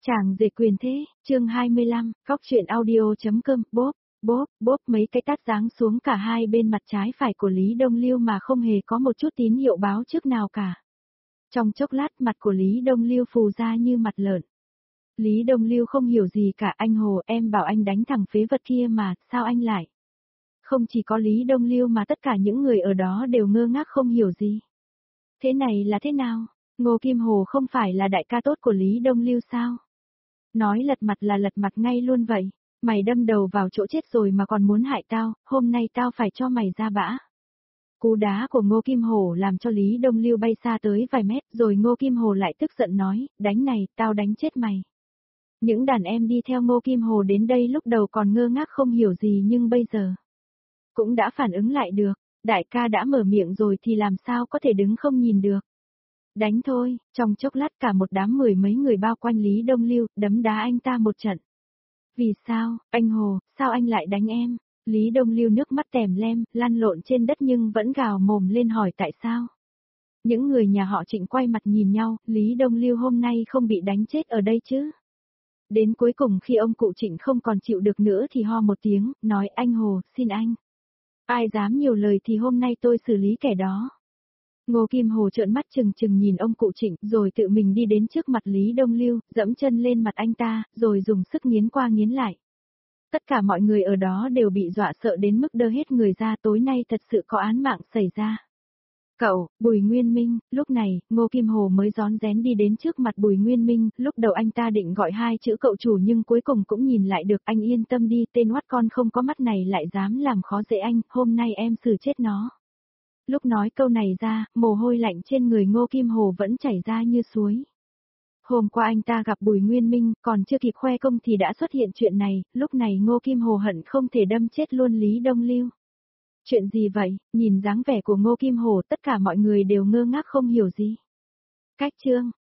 Chàng rể quyền thế, chương 25, góc truyện audio.com, bốp, mấy cái tát giáng xuống cả hai bên mặt trái phải của Lý Đông Lưu mà không hề có một chút tín hiệu báo trước nào cả. Trong chốc lát mặt của Lý Đông Lưu phù ra như mặt lợn. Lý Đông Lưu không hiểu gì cả, anh Hồ, em bảo anh đánh thằng phế vật kia mà, sao anh lại? Không chỉ có Lý Đông Lưu mà tất cả những người ở đó đều ngơ ngác không hiểu gì. Thế này là thế nào? Ngô Kim Hồ không phải là đại ca tốt của Lý Đông Lưu sao? Nói lật mặt là lật mặt ngay luôn vậy. Mày đâm đầu vào chỗ chết rồi mà còn muốn hại tao, hôm nay tao phải cho mày ra bã. Cú đá của Ngô Kim Hồ làm cho Lý Đông Lưu bay xa tới vài mét, rồi Ngô Kim Hồ lại tức giận nói, đánh này, tao đánh chết mày. Những đàn em đi theo Ngô Kim Hồ đến đây lúc đầu còn ngơ ngác không hiểu gì nhưng bây giờ cũng đã phản ứng lại được, đại ca đã mở miệng rồi thì làm sao có thể đứng không nhìn được. Đánh thôi, trong chốc lát cả một đám mười mấy người bao quanh Lý Đông Lưu, đấm đá anh ta một trận. Vì sao, anh Hồ, sao anh lại đánh em? Lý Đông Lưu nước mắt tèm lem, lăn lộn trên đất nhưng vẫn gào mồm lên hỏi tại sao. Những người nhà họ Trịnh quay mặt nhìn nhau, Lý Đông Lưu hôm nay không bị đánh chết ở đây chứ. Đến cuối cùng khi ông cụ Trịnh không còn chịu được nữa thì ho một tiếng, nói anh Hồ, xin anh. Ai dám nhiều lời thì hôm nay tôi xử lý kẻ đó. Ngô Kim Hồ trợn mắt trừng trừng nhìn ông cụ Trịnh, rồi tự mình đi đến trước mặt Lý Đông Lưu, dẫm chân lên mặt anh ta, rồi dùng sức nghiến qua nghiến lại. Tất cả mọi người ở đó đều bị dọa sợ đến mức đơ hết người ra, tối nay thật sự có án mạng xảy ra. Cậu, Bùi Nguyên Minh, lúc này, Ngô Kim Hồ mới rón rén đi đến trước mặt Bùi Nguyên Minh, lúc đầu anh ta định gọi hai chữ cậu chủ nhưng cuối cùng cũng nhìn lại được, anh yên tâm đi, tên oát con không có mắt này lại dám làm khó dễ anh, hôm nay em xử chết nó. Lúc nói câu này ra, mồ hôi lạnh trên người Ngô Kim Hồ vẫn chảy ra như suối. Hôm qua anh ta gặp Bùi Nguyên Minh, còn chưa kịp khoe công thì đã xuất hiện chuyện này, lúc này Ngô Kim Hồ hận không thể đâm chết luôn Lý Đông Lưu. Chuyện gì vậy, nhìn dáng vẻ của Ngô Kim Hồ tất cả mọi người đều ngơ ngác không hiểu gì. Cách chương,